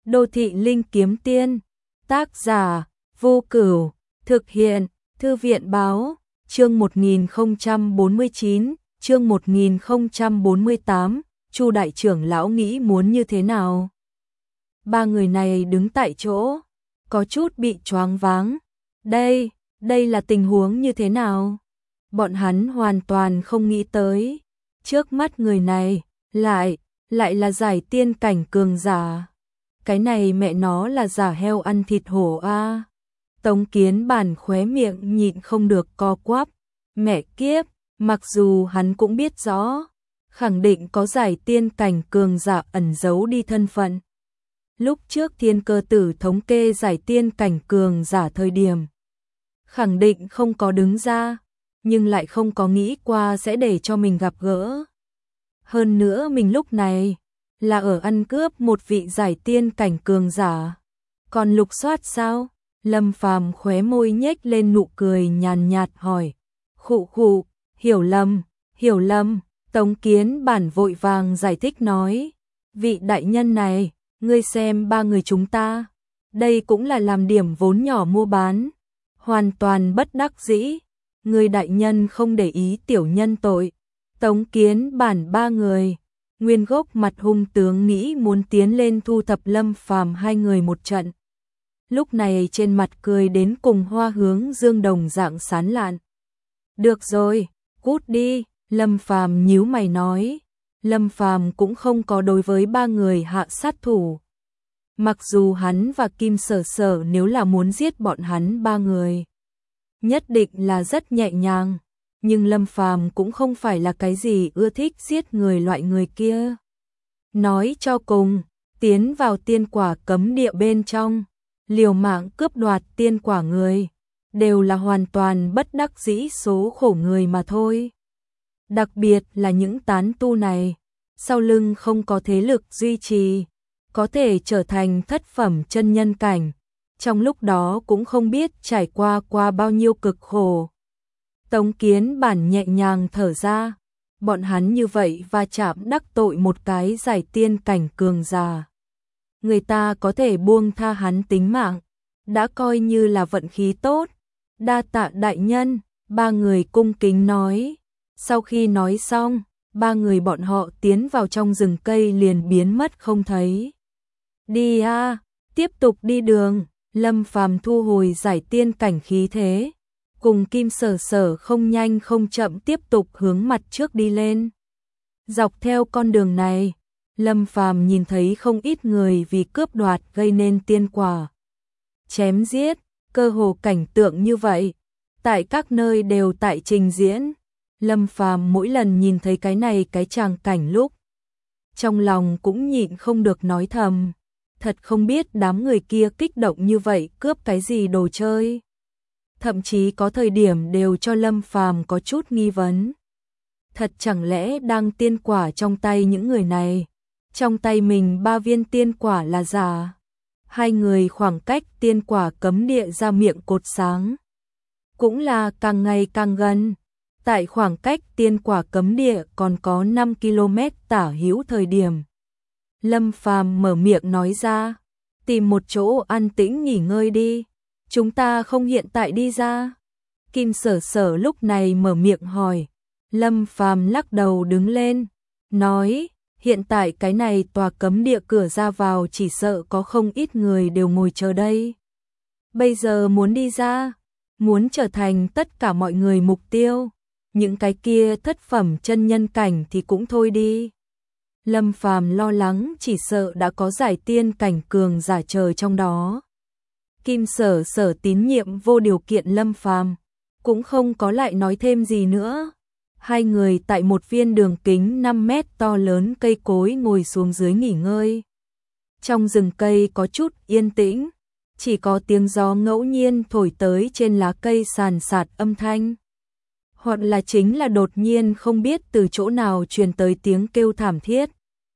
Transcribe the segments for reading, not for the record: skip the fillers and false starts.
Đô thị linh kiếm tiên, tác giả, Vô Cửu, thực hiện, Thư viện báo, chương 1049, chương 1048, Chu đại trưởng lão nghĩ muốn như thế nào? Ba người này đứng tại chỗ, có chút bị choáng váng. Đây là tình huống như thế nào? Bọn hắn hoàn toàn không nghĩ tới. Trước mắt người này, lại là giải tiên cảnh cường giả. Cái này mẹ nó là giả heo ăn thịt hổ a. Tống Kiến Bản khóe miệng nhịn không được co quắp. Mẹ kiếp, mặc dù hắn cũng biết rõ, khẳng định có giải tiên cảnh cường giả ẩn giấu đi thân phận. Lúc trước Thiên Cơ Tử thống kê giải tiên cảnh cường giả thời điểm, khẳng định không có đứng ra, nhưng lại không có nghĩ qua sẽ để cho mình gặp gỡ. Hơn nữa mình lúc này là ở ăn cướp một vị giải tiên cảnh cường giả. Còn lục soát sao? Lâm Phàm khóe môi nhếch lên nụ cười nhàn nhạt hỏi. Khụ, hiểu lầm. Tống Kiến Bản vội vàng giải thích nói. Vị đại nhân này, ngươi xem ba người chúng ta, đây cũng là làm điểm vốn nhỏ mua bán, hoàn toàn bất đắc dĩ. Người đại nhân không để ý tiểu nhân tội. Tống Kiến Bản ba người, nguyên gốc mặt hung tướng nghĩ muốn tiến lên thu thập Lâm Phàm hai người một trận. Lúc này trên mặt cười đến cùng hoa hướng dương đồng dạng sán lạn. Được rồi, cút đi, Lâm Phàm nhíu mày nói. Lâm Phàm cũng không có đối với ba người hạ sát thủ. Mặc dù hắn và Kim Sở Sở nếu là muốn giết bọn hắn ba người, nhất định là rất nhẹ nhàng, nhưng Lâm Phàm cũng không phải là cái gì ưa thích giết người loại người kia. Nói cho cùng, tiến vào tiên quả cấm địa bên trong, liều mạng cướp đoạt tiên quả người, đều là hoàn toàn bất đắc dĩ số khổ người mà thôi. Đặc biệt là những tán tu này, sau lưng không có thế lực duy trì, có thể trở thành thất phẩm chân nhân cảnh, trong lúc đó cũng không biết trải qua bao nhiêu cực khổ. Tống Kiến Bản nhẹ nhàng thở ra, bọn hắn như vậy va chạm đắc tội một cái giải tiên cảnh cường giả. Người ta có thể buông tha hắn tính mạng, đã coi như là vận khí tốt. Đa tạ đại nhân, ba người cung kính nói. Sau khi nói xong, ba người bọn họ tiến vào trong rừng cây liền biến mất không thấy. Đi a, tiếp tục đi đường. Lâm Phàm thu hồi giải tiên cảnh khí thế, cùng Kim Sở Sở không nhanh không chậm tiếp tục hướng mặt trước đi lên. Dọc theo con đường này, Lâm Phàm nhìn thấy không ít người vì cướp đoạt gây nên tiên quả, chém giết, cơ hồ cảnh tượng như vậy, tại các nơi đều tại trình diễn. Lâm Phàm mỗi lần nhìn thấy cái này cái tràng cảnh lúc, trong lòng cũng nhịn không được nói thầm, thật không biết đám người kia kích động như vậy cướp cái gì đồ chơi. Thậm chí có thời điểm đều cho Lâm Phàm có chút nghi vấn. Thật chẳng lẽ đang tiên quả trong tay những người này, trong tay mình 3 viên tiên quả là giả? Hai người khoảng cách tiên quả cấm địa ra miệng cột sáng, cũng là càng ngày càng gần. Tại khoảng cách tiên quả cấm địa còn có 5 km tả hữu thời điểm, Lâm Phàm mở miệng nói ra, tìm một chỗ an tĩnh nghỉ ngơi đi, chúng ta không hiện tại đi ra. Kim Sở Sở lúc này mở miệng hỏi. Lâm Phàm lắc đầu đứng lên, nói, hiện tại cái này tòa cấm địa cửa ra vào chỉ sợ có không ít người đều ngồi chờ đây. Bây giờ muốn đi ra, muốn trở thành tất cả mọi người mục tiêu, những cái kia thất phẩm chân nhân cảnh thì cũng thôi đi. Lâm Phàm lo lắng chỉ sợ đã có giải tiên cảnh cường giả chờ trong đó. Kim Sở Sở tín nhiệm vô điều kiện Lâm Phàm, cũng không có lại nói thêm gì nữa. Hai người tại một viên đường kính 5 mét to lớn cây cối ngồi xuống dưới nghỉ ngơi. Trong rừng cây có chút yên tĩnh, chỉ có tiếng gió ngẫu nhiên thổi tới trên lá cây sàn sạt âm thanh. Hoặc là chính là đột nhiên không biết từ chỗ nào truyền tới tiếng kêu thảm thiết,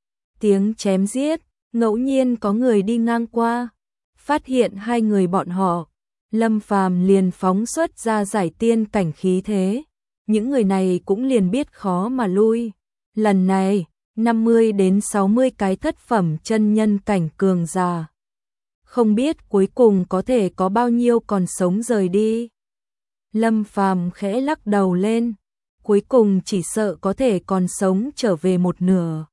tiếng chém giết. Ngẫu nhiên có người đi ngang qua, phát hiện hai người bọn họ, Lâm Phàm liền phóng xuất ra giải tiên cảnh khí thế. Những người này cũng liền biết khó mà lui. Lần này, 50 đến 60 cái thất phẩm chân nhân cảnh cường giả, không biết cuối cùng có thể có bao nhiêu còn sống rời đi. Lâm Phàm khẽ lắc đầu lên, cuối cùng chỉ sợ có thể còn sống trở về một nửa.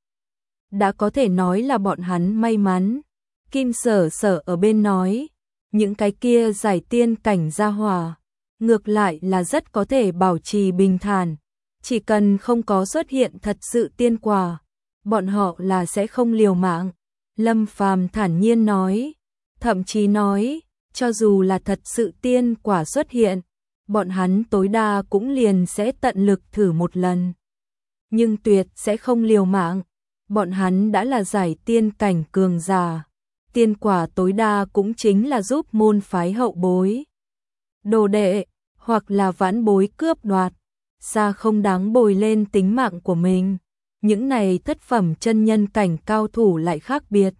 Đã có thể nói là bọn hắn may mắn. Kim Sở Sở ở bên nói, những cái kia giải tiên cảnh gia hỏa, ngược lại là rất có thể bảo trì bình thản, chỉ cần không có xuất hiện thật sự tiên quả, bọn họ là sẽ không liều mạng. Lâm Phàm thản nhiên nói, thậm chí nói, cho dù là thật sự tiên quả xuất hiện, bọn hắn tối đa cũng liền sẽ tận lực thử một lần. Nhưng tuyệt sẽ không liều mạng, bọn hắn đã là giải tiên cảnh cường giả. Tiên quả tối đa cũng chính là giúp môn phái hậu bối, đồ đệ, hoặc là vãn bối cướp đoạt, xa không đáng bồi lên tính mạng của mình. Những này thất phẩm chân nhân cảnh cao thủ lại khác biệt.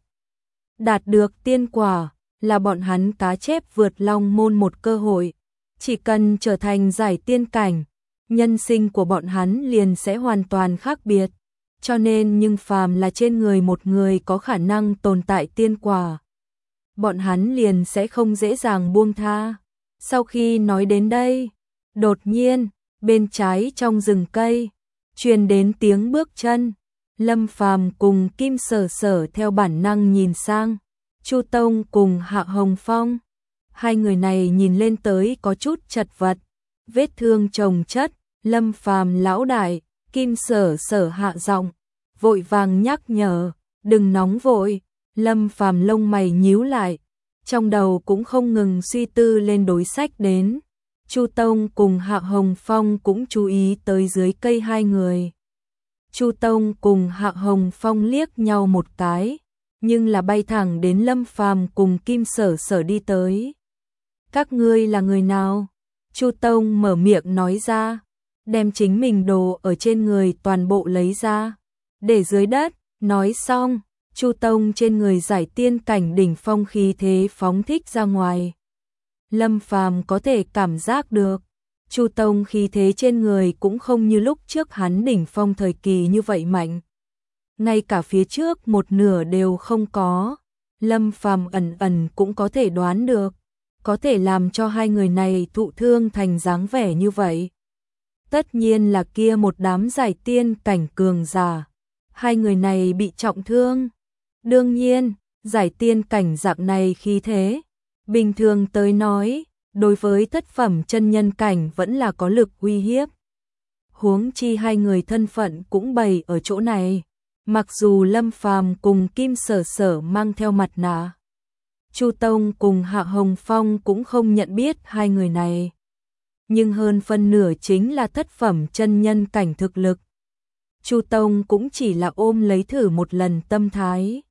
Đạt được tiên quả là bọn hắn cá chép vượt long môn một cơ hội. Chỉ cần trở thành giải tiên cảnh, nhân sinh của bọn hắn liền sẽ hoàn toàn khác biệt. Cho nên nhưng phàm là trên người một người có khả năng tồn tại tiên quả, bọn hắn liền sẽ không dễ dàng buông tha. Sau khi nói đến đây, đột nhiên, bên trái trong rừng cây, truyền đến tiếng bước chân. Lâm Phàm cùng Kim Sở Sở theo bản năng nhìn sang, Chu Tông cùng Hạ Hồng Phong. Hai người này nhìn lên tới có chút chật vật, vết thương chồng chất. Lâm Phàm lão đại, Kim Sở Sở hạ giọng, vội vàng nhắc nhở, đừng nóng vội. Lâm Phàm lông mày nhíu lại, trong đầu cũng không ngừng suy tư lên đối sách đến. Chu Tông cùng Hạ Hồng Phong cũng chú ý tới dưới cây hai người. Chu Tông cùng Hạ Hồng Phong liếc nhau một cái, nhưng là bay thẳng đến Lâm Phàm cùng Kim Sở Sở đi tới. Các ngươi là người nào? Chu Tông mở miệng nói ra, đem chính mình đồ ở trên người toàn bộ lấy ra, để dưới đất. Nói xong, Chu Tông trên người giải tiên cảnh đỉnh phong khí thế phóng thích ra ngoài. Lâm Phàm có thể cảm giác được, Chu Tông khí thế trên người cũng không như lúc trước hắn đỉnh phong thời kỳ như vậy mạnh. Ngay cả phía trước một nửa đều không có. Lâm Phàm ẩn ẩn cũng có thể đoán được, có thể làm cho hai người này thụ thương thành dáng vẻ như vậy. Tất nhiên là kia một đám giải tiên cảnh cường giả. Hai người này bị trọng thương. Đương nhiên, giải tiên cảnh dạng này khí thế, bình thường tới nói, đối với thất phẩm chân nhân cảnh vẫn là có lực uy hiếp. Huống chi hai người thân phận cũng bày ở chỗ này. Mặc dù Lâm Phàm cùng Kim Sở Sở mang theo mặt nạ, Chu Tông cùng Hạ Hồng Phong cũng không nhận biết hai người này. Nhưng hơn phân nửa chính là thất phẩm chân nhân cảnh thực lực. Chu Tông cũng chỉ là ôm lấy thử một lần tâm thái,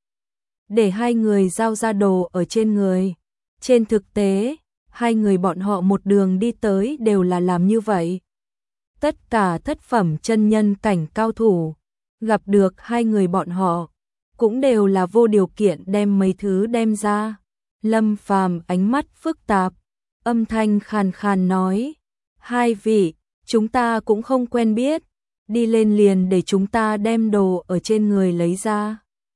để hai người giao ra đồ ở trên người. Trên thực tế, hai người bọn họ một đường đi tới đều là làm như vậy. Tất cả thất phẩm chân nhân cảnh cao thủ gặp được hai người bọn họ cũng đều là vô điều kiện đem mấy thứ đem ra. Lâm Phàm ánh mắt phức tạp, âm thanh khàn khàn nói, hai vị, chúng ta cũng không quen biết, đi lên liền để chúng ta đem đồ ở trên người lấy ra.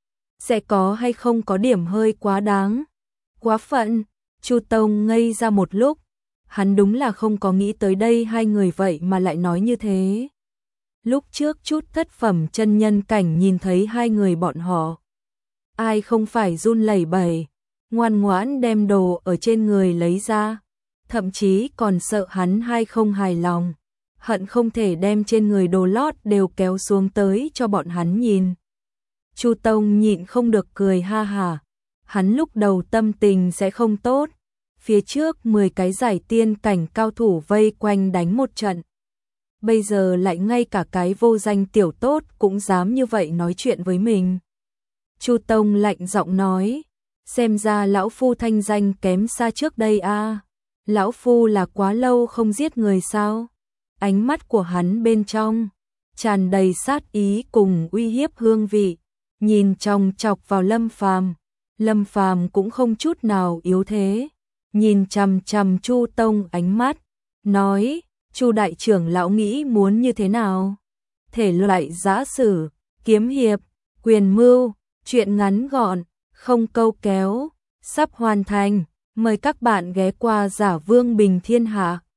Sẽ có hay không có điểm hơi quá đáng, quá phận. Chu Tông ngây ra một lúc, hắn đúng là không có nghĩ tới đây hai người vậy mà lại nói như thế. Lúc trước chút thất phẩm chân nhân cảnh nhìn thấy hai người bọn họ, ai không phải run lẩy bẩy, ngoan ngoãn đem đồ ở trên người lấy ra, thậm chí còn sợ hắn hai không hài lòng, hận không thể đem trên người đồ lót đều kéo xuống tới cho bọn hắn nhìn. Chu Tông nhịn không được cười ha hả, hắn lúc đầu tâm tình sẽ không tốt, phía trước 10 cái giải tiên cảnh cao thủ vây quanh đánh một trận. Bây giờ lại ngay cả cái vô danh tiểu tốt cũng dám như vậy nói chuyện với mình. Chu Tông lạnh giọng nói, xem ra lão phu thanh danh kém xa trước đây a. Lão phu là quá lâu không giết người sao? Ánh mắt của hắn bên trong tràn đầy sát ý cùng uy hiếp hương vị, nhìn chòng chọc vào Lâm Phàm. Lâm Phàm cũng không chút nào yếu thế, nhìn chằm chằm Chu Tông ánh mắt, nói, Chu đại trưởng lão nghĩ muốn như thế nào? Thể loại giã sử, kiếm hiệp, quyền mưu, chuyện ngắn gọn, không câu kéo, sắp hoàn thành. Mời các bạn ghé qua Giả Vương Bình Thiên Hạ.